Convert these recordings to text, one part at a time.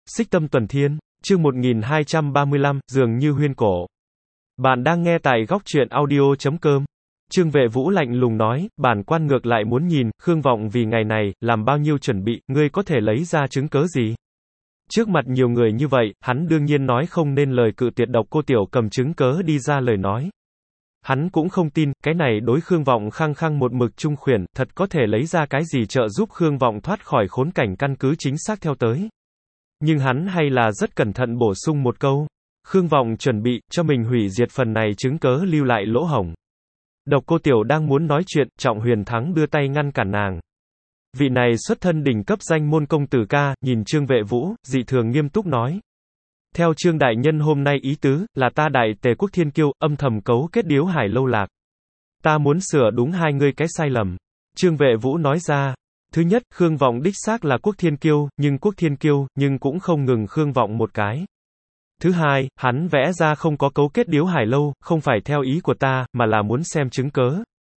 Xích Tâm Tuần Thiên, chương 1235, dường như huyên cổ. Bạn đang nghe tại góc truyện audio.com. Trương Vệ Vũ lạnh lùng nói, bản quan ngược lại muốn nhìn, Khương Vọng vì ngày này, làm bao nhiêu chuẩn bị, ngươi có thể lấy ra chứng cớ gì? Trước mặt nhiều người như vậy, hắn đương nhiên nói không nên lời cự tuyệt Độc Cô Tiểu cầm chứng cớ đi ra lời nói. Hắn cũng không tin, cái này đối Khương Vọng khăng khăng một mực trung khuyển, thật có thể lấy ra cái gì trợ giúp Khương Vọng thoát khỏi khốn cảnh căn cứ chính xác theo tới. Nhưng hắn hay là rất cẩn thận bổ sung một câu. Khương Vọng chuẩn bị, cho mình hủy diệt phần này chứng cớ lưu lại lỗ hổng. Độc Cô Tiểu đang muốn nói chuyện, Trọng Huyền Thắng đưa tay ngăn cản nàng. Vị này xuất thân đỉnh cấp danh môn công tử ca, nhìn Trương Vệ Vũ, dị thường nghiêm túc nói. Theo Trương Đại Nhân hôm nay ý tứ, là ta Đại Tề Quốc Thiên Kiêu, âm thầm cấu kết Điếu Hải Lâu Lạc. Ta muốn sửa đúng hai ngươi cái sai lầm. Trương Vệ Vũ nói ra. Thứ nhất, Khương Vọng đích xác là Quốc Thiên Kiêu, nhưng cũng không ngừng Khương Vọng một cái. Thứ hai, hắn vẽ ra không có cấu kết Điếu Hải Lâu, không phải theo ý của ta, mà là muốn xem chứng cớ.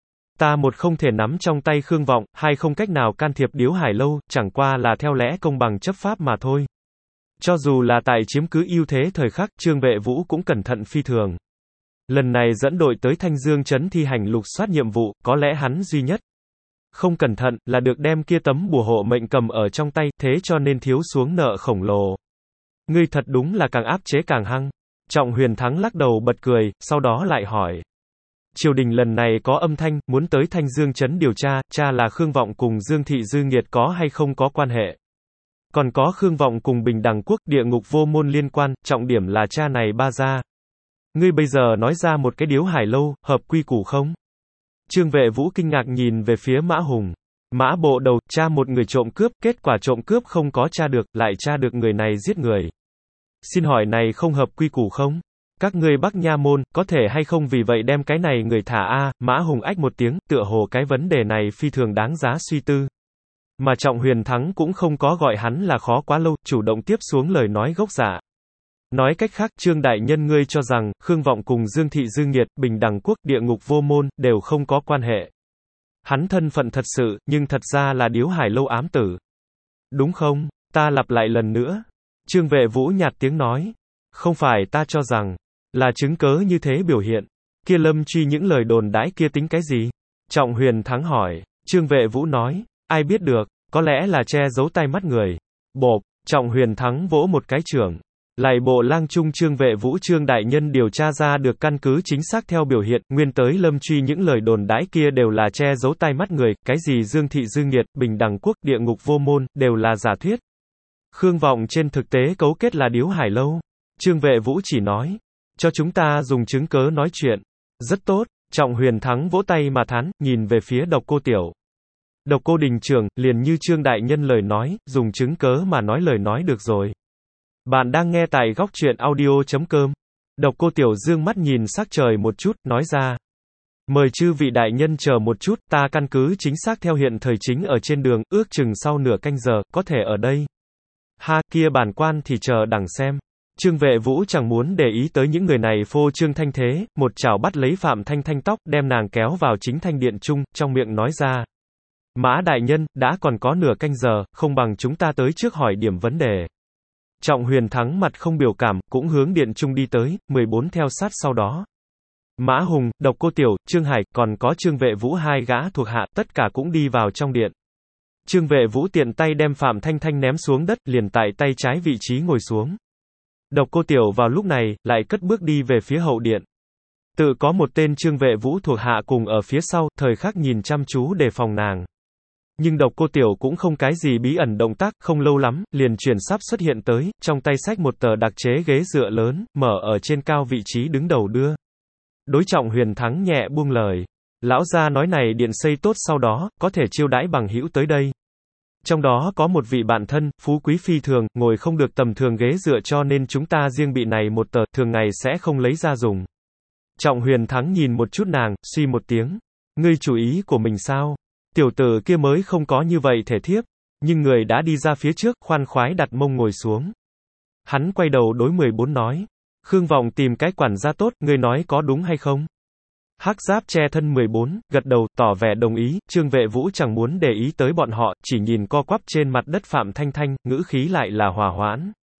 Ta một không thể nắm trong tay Khương Vọng, hai không cách nào can thiệp Điếu Hải Lâu, chẳng qua là theo lẽ công bằng chấp pháp mà thôi. Cho dù là tại chiếm cứ ưu thế thời khắc, Trương Vệ Vũ cũng cẩn thận phi thường. Lần này dẫn đội tới Thanh Dương trấn thi hành lục soát nhiệm vụ, có lẽ hắn duy nhất không cẩn thận, là được đem kia tấm bùa hộ mệnh cầm ở trong tay, thế cho nên thiếu xuống nợ khổng lồ. Ngươi thật đúng là càng áp chế càng hăng. Trọng Huyền Thắng lắc đầu bật cười, sau đó lại hỏi. Triều đình lần này có âm thanh, muốn tới Thanh Dương trấn điều tra, là Khương Vọng cùng Dương Thị Dư Nghiệt có hay không có quan hệ. Còn có Khương Vọng cùng Bình Đẳng Quốc, Địa Ngục Vô Môn liên quan, trọng điểm là này ba gia. Ngươi bây giờ nói ra một cái Điếu Hải Lâu, hợp quy củ không? Trương Vệ Vũ kinh ngạc nhìn về phía Mã Hùng. Mã bộ đầu, một người trộm cướp, kết quả trộm cướp không có được, lại được người này giết người. Xin hỏi này không hợp quy củ không? Các ngươi Bắc Nha môn, có thể hay không vì vậy đem cái này người thả a? Mã Hùng ách một tiếng, tựa hồ cái vấn đề này phi thường đáng giá suy tư. Mà Trọng Huyền Thắng cũng không có gọi hắn là khó quá lâu, chủ động tiếp xuống lời nói gốc dạ. Nói cách khác, Trương Đại Nhân ngươi cho rằng, Khương Vọng cùng Dương Thị Dư Nghiệt, Bình Đẳng Quốc, Địa Ngục Vô Môn, đều không có quan hệ. Hắn thân phận thật sự, nhưng thật ra là Điếu Hải Lâu ám tử. Đúng không? Ta lặp lại lần nữa. Trương Vệ Vũ nhạt tiếng nói. Không phải ta cho rằng, là chứng cớ như thế biểu hiện. Kia Lâm Truy những lời đồn đãi kia tính cái gì? Trọng Huyền Thắng hỏi. Trương Vệ Vũ nói. Ai biết được, có lẽ là che giấu tai mắt người. Bộp, Trọng Huyền Thắng vỗ một cái chưởng. Lại bộ lang trung Trương Vệ Vũ Trương Đại Nhân điều tra ra được căn cứ chính xác theo biểu hiện, nguyên tới Lâm Truy những lời đồn đãi kia đều là che giấu tai mắt người, cái gì Dương Thị Dư Nghiệt, Bình Đẳng Quốc, Địa Ngục Vô Môn, đều là giả thuyết. Khương Vọng trên thực tế cấu kết là Điếu Hải Lâu. Trương Vệ Vũ chỉ nói, cho chúng ta dùng chứng cớ nói chuyện. Rất tốt, Trọng Huyền Thắng vỗ tay mà thán, nhìn về phía Độc Cô Tiểu. Độc Cô Đình trưởng, liền như Trương Đại Nhân lời nói, dùng chứng cớ mà nói lời nói được rồi. Bạn đang nghe tại góc truyện audio.com. Độc Cô Tiểu dương mắt nhìn sắc trời một chút, nói ra. Mời chư vị đại nhân chờ một chút, ta căn cứ chính xác theo hiện thời chính ở trên đường, ước chừng sau nửa canh giờ, có thể ở đây. Ha, kia bản quan thì chờ đằng xem. Trương Vệ Vũ chẳng muốn để ý tới những người này phô trương thanh thế, một chảo bắt lấy Phạm Thanh Thanh tóc, đem nàng kéo vào chính thanh điện trung, trong miệng nói ra. Mã đại nhân, đã còn có nửa canh giờ, không bằng chúng ta tới trước hỏi điểm vấn đề. Trọng Huyền Thắng mặt không biểu cảm, cũng hướng điện trung đi tới, 14 theo sát sau đó. Mã Hùng, Độc Cô Tiểu, Trương Hải, còn có Trương Vệ Vũ hai gã thuộc hạ, tất cả cũng đi vào trong điện. Trương Vệ Vũ tiện tay đem Phạm Thanh Thanh ném xuống đất, liền tại tay trái vị trí ngồi xuống. Độc Cô Tiểu vào lúc này, lại cất bước đi về phía hậu điện. Tự có một tên Trương Vệ Vũ thuộc hạ cùng ở phía sau, thời khắc nhìn chăm chú đề phòng nàng. Nhưng Độc Cô Tiểu cũng không cái gì bí ẩn động tác, không lâu lắm, liền chuyển sắp xuất hiện tới, trong tay xách một tờ đặc chế ghế dựa lớn, mở ở trên cao vị trí đứng đầu đưa. Đối Trọng Huyền Thắng nhẹ buông lời. Lão gia nói này điện xây tốt sau đó, có thể chiêu đãi bằng hữu tới đây. Trong đó có một vị bạn thân, phú quý phi thường, ngồi không được tầm thường ghế dựa cho nên chúng ta riêng bị này một tờ, thường ngày sẽ không lấy ra dùng. Trọng Huyền Thắng nhìn một chút nàng, suy một tiếng. Ngươi chủ ý của mình sao? Tiểu tử kia mới không có như vậy thể thiếp, nhưng người đã đi ra phía trước, khoan khoái đặt mông ngồi xuống. Hắn quay đầu đối 14 nói, Khương Vọng tìm cái quản gia tốt, ngươi nói có đúng hay không? Hắc Giáp che thân 14, gật đầu, tỏ vẻ đồng ý, Trương Vệ Vũ chẳng muốn để ý tới bọn họ, chỉ nhìn co quắp trên mặt đất Phạm Thanh Thanh, ngữ khí lại là hòa hoãn.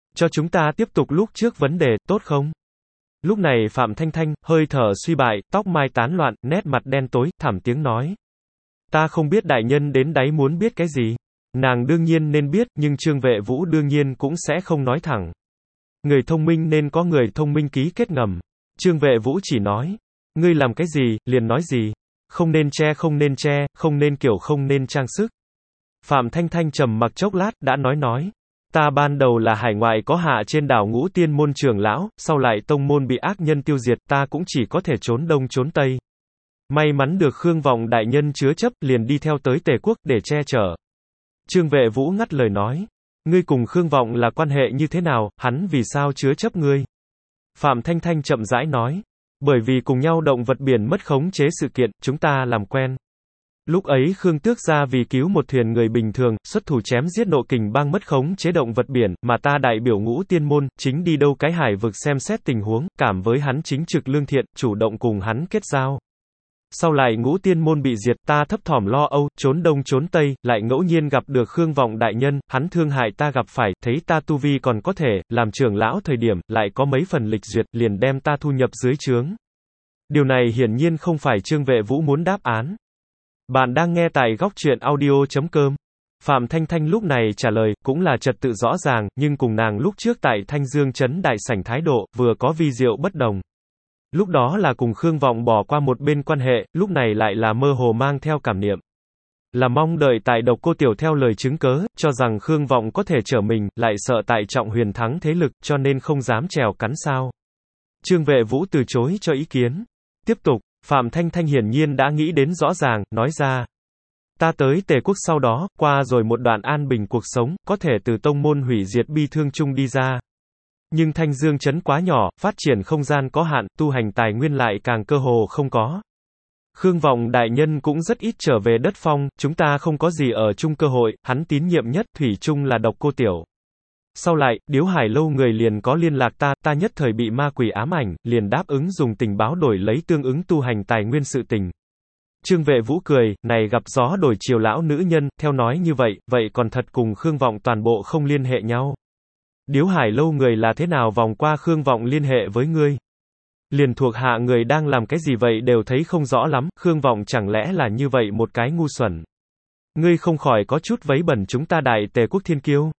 Cho chúng ta tiếp tục lúc trước vấn đề, tốt không? Lúc này Phạm Thanh Thanh, hơi thở suy bại, tóc mai tán loạn, nét mặt đen tối, thảm tiếng nói. Ta không biết đại nhân đến đáy muốn biết cái gì. Nàng đương nhiên nên biết, nhưng Trương Vệ Vũ đương nhiên cũng sẽ không nói thẳng. Người thông minh nên có người thông minh ký kết ngầm. Trương Vệ Vũ chỉ nói. Ngươi làm cái gì, liền nói gì. Không nên che, không nên che, không nên kiểu, không nên trang sức. Phạm Thanh Thanh trầm mặc chốc lát, đã nói. Ta ban đầu là hải ngoại có hạ trên đảo Ngũ Tiên môn trưởng lão, sau lại tông môn bị ác nhân tiêu diệt, ta cũng chỉ có thể trốn đông trốn tây. May mắn được Khương Vọng đại nhân chứa chấp, liền đi theo tới Tề quốc, để che chở. Trương Vệ Vũ ngắt lời nói. Ngươi cùng Khương Vọng là quan hệ như thế nào, hắn vì sao chứa chấp ngươi? Phạm Thanh Thanh chậm rãi nói. Bởi vì cùng nhau động vật biển mất khống chế sự kiện, chúng ta làm quen. Lúc ấy Khương Tước gia vì cứu một thuyền người bình thường, xuất thủ chém giết Nộ Kình bang mất khống chế động vật biển, mà ta đại biểu Ngũ Tiên môn, chính đi đâu cái hải vực xem xét tình huống, cảm với hắn chính trực lương thiện, chủ động cùng hắn kết giao. Sau lại Ngũ Tiên môn bị diệt, ta thấp thỏm lo âu, trốn đông trốn tây, lại ngẫu nhiên gặp được Khương Vọng đại nhân, hắn thương hại ta gặp phải, thấy ta tu vi còn có thể, làm trưởng lão thời điểm, lại có mấy phần lịch duyệt, liền đem ta thu nhập dưới trướng. Điều này hiển nhiên không phải Trương Vệ Vũ muốn đáp án. Bạn đang nghe tại góc truyện audio.com. Phạm Thanh Thanh lúc này trả lời, cũng là trật tự rõ ràng, nhưng cùng nàng lúc trước tại Thanh Dương trấn đại sảnh thái độ, vừa có vi diệu bất đồng. Lúc đó là cùng Khương Vọng bỏ qua một bên quan hệ, lúc này lại là mơ hồ mang theo cảm niệm. Là mong đợi tại Độc Cô Tiểu theo lời chứng cớ, cho rằng Khương Vọng có thể trở mình, lại sợ tại Trọng Huyền thắng thế lực, cho nên không dám trèo cắn sao. Trương Vệ Vũ từ chối cho ý kiến. Tiếp tục, Phạm Thanh Thanh hiển nhiên đã nghĩ đến rõ ràng, nói ra. Ta tới Tề quốc sau đó, qua rồi một đoạn an bình cuộc sống, có thể từ tông môn hủy diệt bi thương chung đi ra. Nhưng Thanh Dương trấn quá nhỏ, phát triển không gian có hạn, tu hành tài nguyên lại càng cơ hồ không có. Khương Vọng đại nhân cũng rất ít trở về đất phong, chúng ta không có gì ở chung cơ hội, hắn tín nhiệm nhất, thủy chung là Độc Cô Tiểu. Sau lại, Điếu Hải lâu người liền có liên lạc ta nhất thời bị ma quỷ ám ảnh, liền đáp ứng dùng tình báo đổi lấy tương ứng tu hành tài nguyên sự tình. Trương Vệ Vũ cười, này gặp gió đổi chiều lão nữ nhân, theo nói như vậy còn thật cùng Khương Vọng toàn bộ không liên hệ nhau. Điếu Hải lâu người là thế nào vòng qua Khương Vọng liên hệ với ngươi? Liền thuộc hạ người đang làm cái gì vậy đều thấy không rõ lắm, Khương Vọng chẳng lẽ là như vậy một cái ngu xuẩn. Ngươi không khỏi có chút vấy bẩn chúng ta đại Tề quốc thiên kiêu.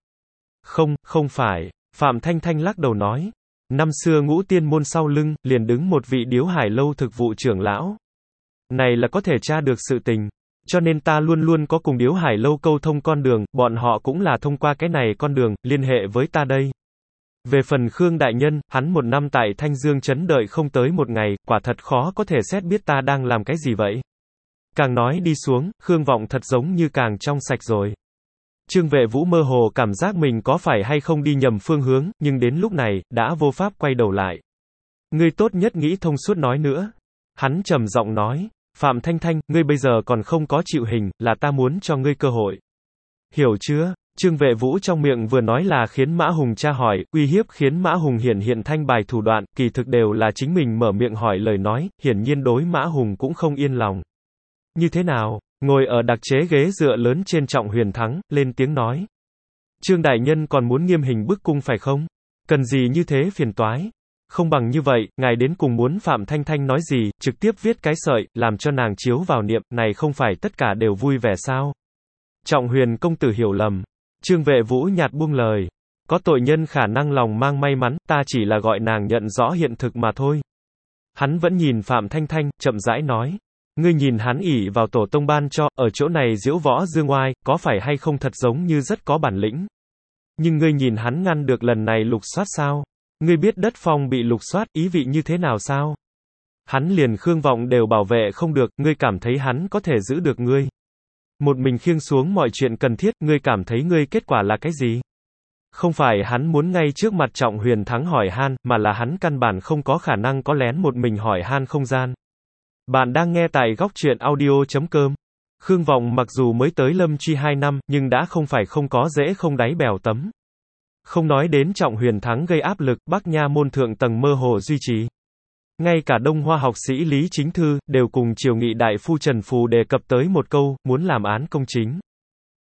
Không phải, Phạm Thanh Thanh lắc đầu nói. Năm xưa Ngũ Tiên môn sau lưng, liền đứng một vị Điếu Hải lâu thực vụ trưởng lão. Này là có thể tra được sự tình. Cho nên ta luôn luôn có cùng Điếu Hải lâu câu thông con đường, bọn họ cũng là thông qua cái này con đường, liên hệ với ta đây. Về phần Khương đại nhân, hắn một năm tại Thanh Dương trấn đợi không tới một ngày, quả thật khó có thể xét biết ta đang làm cái gì vậy. Càng nói đi xuống, Khương Vọng thật giống như càng trong sạch rồi. Trương Vệ Vũ mơ hồ cảm giác mình có phải hay không đi nhầm phương hướng, nhưng đến lúc này, đã vô pháp quay đầu lại. Ngươi tốt nhất nghĩ thông suốt nói nữa. Hắn trầm giọng nói, Phạm Thanh Thanh, ngươi bây giờ còn không có chịu hình, là ta muốn cho ngươi cơ hội. Hiểu chưa? Trương Vệ Vũ trong miệng vừa nói là khiến Mã Hùng tra hỏi, uy hiếp khiến Mã Hùng hiện thanh bài thủ đoạn, kỳ thực đều là chính mình mở miệng hỏi lời nói, hiển nhiên đối Mã Hùng cũng không yên lòng. Như thế nào? Ngồi ở đặc chế ghế dựa lớn trên Trọng Huyền thắng, lên tiếng nói. Trương đại nhân còn muốn nghiêm hình bức cung phải không? Cần gì như thế phiền toái? Không bằng như vậy, ngài đến cùng muốn Phạm Thanh Thanh nói gì, trực tiếp viết cái sợi, làm cho nàng chiếu vào niệm, này không phải tất cả đều vui vẻ sao? Trọng Huyền công tử hiểu lầm. Trương Vệ Vũ nhạt buông lời. Có tội nhân khả năng lòng mang may mắn, ta chỉ là gọi nàng nhận rõ hiện thực mà thôi. Hắn vẫn nhìn Phạm Thanh Thanh, chậm rãi nói. Ngươi nhìn hắn ỷ vào tổ tông ban cho, ở chỗ này diễu võ dương oai, có phải hay không thật giống như rất có bản lĩnh. Nhưng ngươi nhìn hắn ngăn được lần này lục soát sao? Ngươi biết đất phong bị lục soát, ý vị như thế nào sao? Hắn liền Khương Vọng đều bảo vệ không được, ngươi cảm thấy hắn có thể giữ được ngươi. Một mình khiêng xuống mọi chuyện cần thiết, ngươi cảm thấy ngươi kết quả là cái gì? Không phải hắn muốn ngay trước mặt Trọng Huyền thắng hỏi han, mà là hắn căn bản không có khả năng có lén một mình hỏi han không gian. Bạn đang nghe tại góc truyện audio.com. Khương Vọng mặc dù mới tới Lâm Truy 2 năm, nhưng đã không phải không có dễ không đáy bèo tấm. Không nói đến Trọng Huyền thắng gây áp lực, Bắc Nha môn thượng tầng mơ hồ duy trì. Ngay cả Đông Hoa học sĩ Lý Chính Thư, đều cùng triều nghị đại phu Trần Phù đề cập tới một câu, muốn làm án công chính.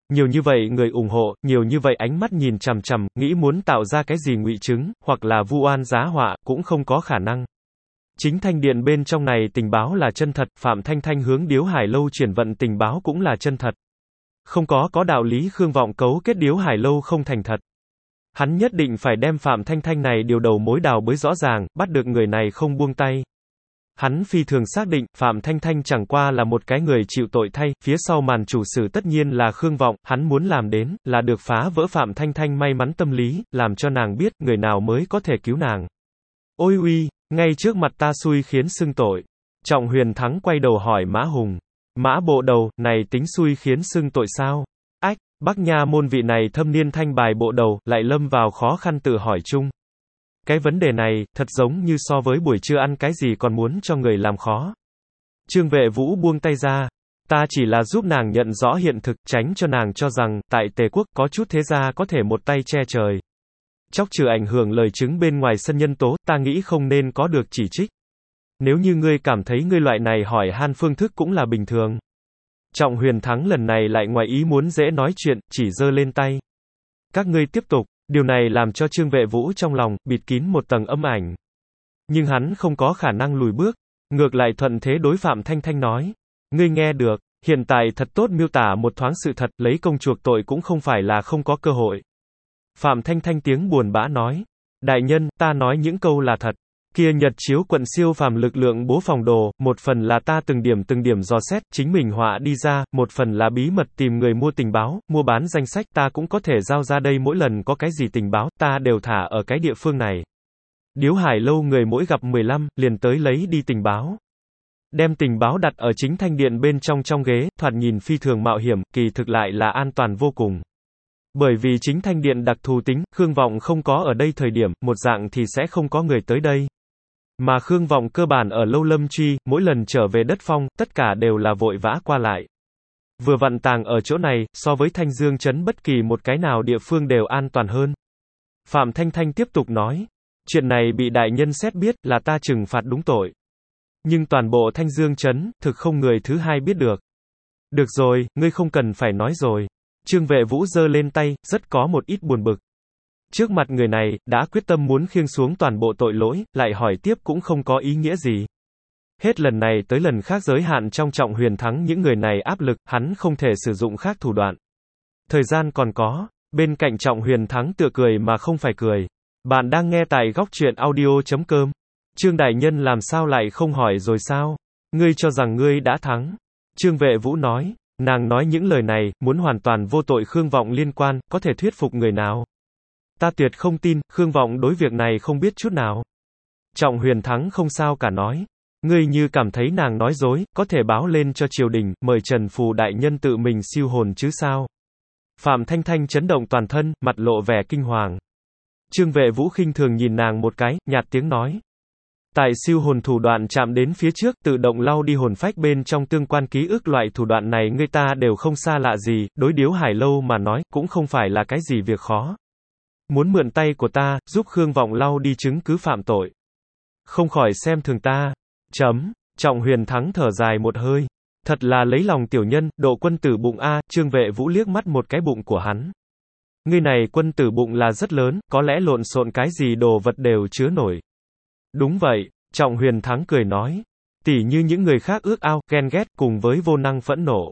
Nhiều như vậy người ủng hộ, nhiều như vậy ánh mắt nhìn chằm chằm, nghĩ muốn tạo ra cái gì ngụy chứng, hoặc là vu oan giá họa, cũng không có khả năng. Chính thanh điện bên trong này tình báo là chân thật, Phạm Thanh Thanh hướng Điếu Hải Lâu chuyển vận tình báo cũng là chân thật. Không có đạo lý Khương Vọng cấu kết Điếu Hải Lâu không thành thật. Hắn nhất định phải đem Phạm Thanh Thanh này điều đầu mối đào bới rõ ràng, bắt được người này không buông tay. Hắn phi thường xác định, Phạm Thanh Thanh chẳng qua là một cái người chịu tội thay, phía sau màn chủ sử tất nhiên là Khương Vọng, hắn muốn làm đến, là được phá vỡ Phạm Thanh Thanh may mắn tâm lý, làm cho nàng biết, người nào mới có thể cứu nàng. Ôi uy, ngay trước mặt ta xui khiến xưng tội. Trọng Huyền Thắng quay đầu hỏi Mã Hùng. Mã bộ đầu, này tính xui khiến xưng tội sao? Ách, Bắc Nha môn vị này thâm niên thanh bài bộ đầu, lại lâm vào khó khăn tự hỏi chung. Cái vấn đề này, thật giống như so với buổi trưa ăn cái gì còn muốn cho người làm khó. Trương Vệ Vũ buông tay ra. Ta chỉ là giúp nàng nhận rõ hiện thực, tránh cho nàng cho rằng, tại Tề quốc có chút thế gia có thể một tay che trời. Chóc trừ ảnh hưởng lời chứng bên ngoài sân nhân tố, ta nghĩ không nên có được chỉ trích. Nếu như ngươi cảm thấy ngươi loại này hỏi han phương thức cũng là bình thường. Trọng Huyền Thắng lần này lại ngoài ý muốn dễ nói chuyện, chỉ giơ lên tay. Các ngươi tiếp tục. Điều này làm cho Trương Vệ Vũ trong lòng, bịt kín một tầng âm ảnh. Nhưng hắn không có khả năng lùi bước. Ngược lại thuận thế đối Phạm Thanh Thanh nói. Ngươi nghe được, hiện tại thật tốt miêu tả một thoáng sự thật, lấy công chuộc tội cũng không phải là không có cơ hội. Phạm Thanh Thanh tiếng buồn bã nói. Đại nhân, ta nói những câu là thật. Kia Nhật Chiếu quận siêu phàm lực lượng bố phòng đồ, một phần là ta từng điểm dò xét, chính mình họa đi ra, một phần là bí mật tìm người mua tình báo, mua bán danh sách ta cũng có thể giao ra đây mỗi lần có cái gì tình báo, ta đều thả ở cái địa phương này. Điếu Hải Lâu người mỗi gặp 15, liền tới lấy đi tình báo. Đem tình báo đặt ở chính thanh điện bên trong ghế, thoạt nhìn phi thường mạo hiểm, kỳ thực lại là an toàn vô cùng. Bởi vì chính thanh điện đặc thù tính, Khương Vọng không có ở đây thời điểm, một dạng thì sẽ không có người tới đây. Mà Khương Vọng cơ bản ở Lâu Lâm Truy, mỗi lần trở về đất phong, tất cả đều là vội vã qua lại. Vừa vặn tàng ở chỗ này, so với Thanh Dương trấn bất kỳ một cái nào địa phương đều an toàn hơn. Phạm Thanh Thanh tiếp tục nói, chuyện này bị đại nhân xét biết, là ta trừng phạt đúng tội. Nhưng toàn bộ Thanh Dương trấn, thực không người thứ hai biết được. Được rồi, ngươi không cần phải nói rồi. Trương Vệ Vũ giơ lên tay, rất có một ít buồn bực. Trước mặt người này, đã quyết tâm muốn khiêng xuống toàn bộ tội lỗi, lại hỏi tiếp cũng không có ý nghĩa gì. Hết lần này tới lần khác giới hạn trong Trọng Huyền Thắng những người này áp lực, hắn không thể sử dụng khác thủ đoạn. Thời gian còn có, bên cạnh Trọng Huyền Thắng tựa cười mà không phải cười. Bạn đang nghe tại góc truyện audio.com. Trương đại nhân làm sao lại không hỏi rồi sao? Ngươi cho rằng ngươi đã thắng. Trương Vệ Vũ nói, nàng nói những lời này, muốn hoàn toàn vô tội Khương Vọng liên quan, có thể thuyết phục người nào? Ta tuyệt không tin, Khương Vọng đối việc này không biết chút nào. Trọng Huyền Thắng không sao cả nói. Ngươi như cảm thấy nàng nói dối, có thể báo lên cho triều đình, mời Trần Phù đại nhân tự mình siêu hồn chứ sao? Phạm Thanh Thanh chấn động toàn thân, mặt lộ vẻ kinh hoàng. Trương Vệ Vũ khinh thường nhìn nàng một cái, nhạt tiếng nói. Tại siêu hồn thủ đoạn chạm đến phía trước, tự động lau đi hồn phách bên trong tương quan ký ức loại thủ đoạn này người ta đều không xa lạ gì, đối Điếu Hải Lâu mà nói, cũng không phải là cái gì việc khó. Muốn mượn tay của ta, giúp Khương Vọng lau đi chứng cứ phạm tội. Không khỏi xem thường ta. Trọng Huyền Thắng thở dài một hơi. Thật là lấy lòng tiểu nhân, độ quân tử bụng a. Trương Vệ Vũ liếc mắt một cái bụng của hắn. Người này quân tử bụng là rất lớn, có lẽ lộn xộn cái gì đồ vật đều chứa nổi. Đúng vậy, Trọng Huyền Thắng cười nói. Tỉ như những người khác ước ao, ghen ghét, cùng với vô năng phẫn nộ.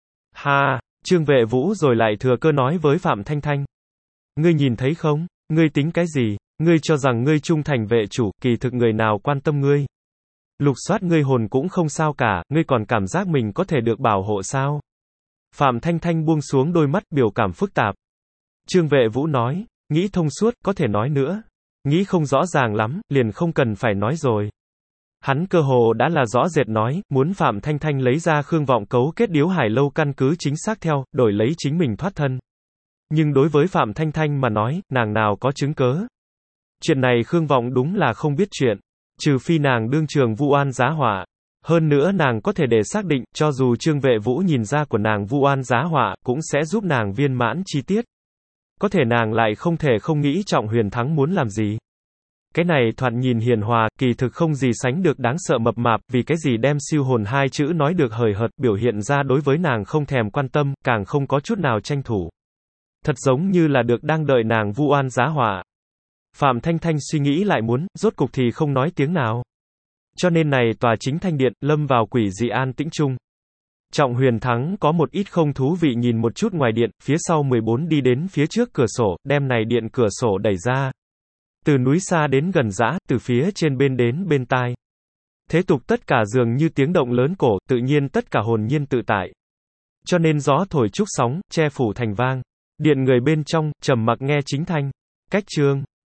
Ha, Trương Vệ Vũ rồi lại thừa cơ nói với Phạm Thanh Thanh. Ngươi nhìn thấy không? Ngươi tính cái gì? Ngươi cho rằng ngươi trung thành vệ chủ, kỳ thực người nào quan tâm ngươi? Lục soát ngươi hồn cũng không sao cả, ngươi còn cảm giác mình có thể được bảo hộ sao? Phạm Thanh Thanh buông xuống đôi mắt biểu cảm phức tạp. Trương Vệ Vũ nói, nghĩ thông suốt, có thể nói nữa. Nghĩ không rõ ràng lắm, liền không cần phải nói rồi. Hắn cơ hồ đã là rõ rệt nói, muốn Phạm Thanh Thanh lấy ra Khương Vọng cấu kết Điếu Hải Lâu căn cứ chính xác theo, đổi lấy chính mình thoát thân. Nhưng đối với Phạm Thanh Thanh mà nói, nàng nào có chứng cớ. Chuyện này Khương Vọng đúng là không biết chuyện. Trừ phi nàng đương trường vu oan giá họa. Hơn nữa nàng có thể để xác định, cho dù Trương Vệ Vũ nhìn ra của nàng vu oan giá họa, cũng sẽ giúp nàng viên mãn chi tiết. Có thể nàng lại không thể không nghĩ Trọng Huyền Thắng muốn làm gì. Cái này thoạt nhìn hiền hòa, kỳ thực không gì sánh được đáng sợ mập mạp, vì cái gì đem siêu hồn hai chữ nói được hời hợt, biểu hiện ra đối với nàng không thèm quan tâm, càng không có chút nào tranh thủ. Thật giống như là được đang đợi nàng vu oan giá họa. Phạm Thanh Thanh suy nghĩ lại muốn, rốt cục thì không nói tiếng nào. Cho nên này tòa chính thanh điện, lâm vào quỷ dị an tĩnh chung. Trọng Huyền Thắng có một ít không thú vị nhìn một chút ngoài điện, phía sau 14 đi đến phía trước cửa sổ, đem này điện cửa sổ đẩy ra. Từ núi xa đến gần dã, từ phía trên bên đến bên tai. Thế tục tất cả dường như tiếng động lớn cổ, tự nhiên tất cả hồn nhiên tự tại. Cho nên gió thổi trúc sóng, che phủ thành vang. Điện người bên trong, trầm mặc nghe chính thanh. Cách chương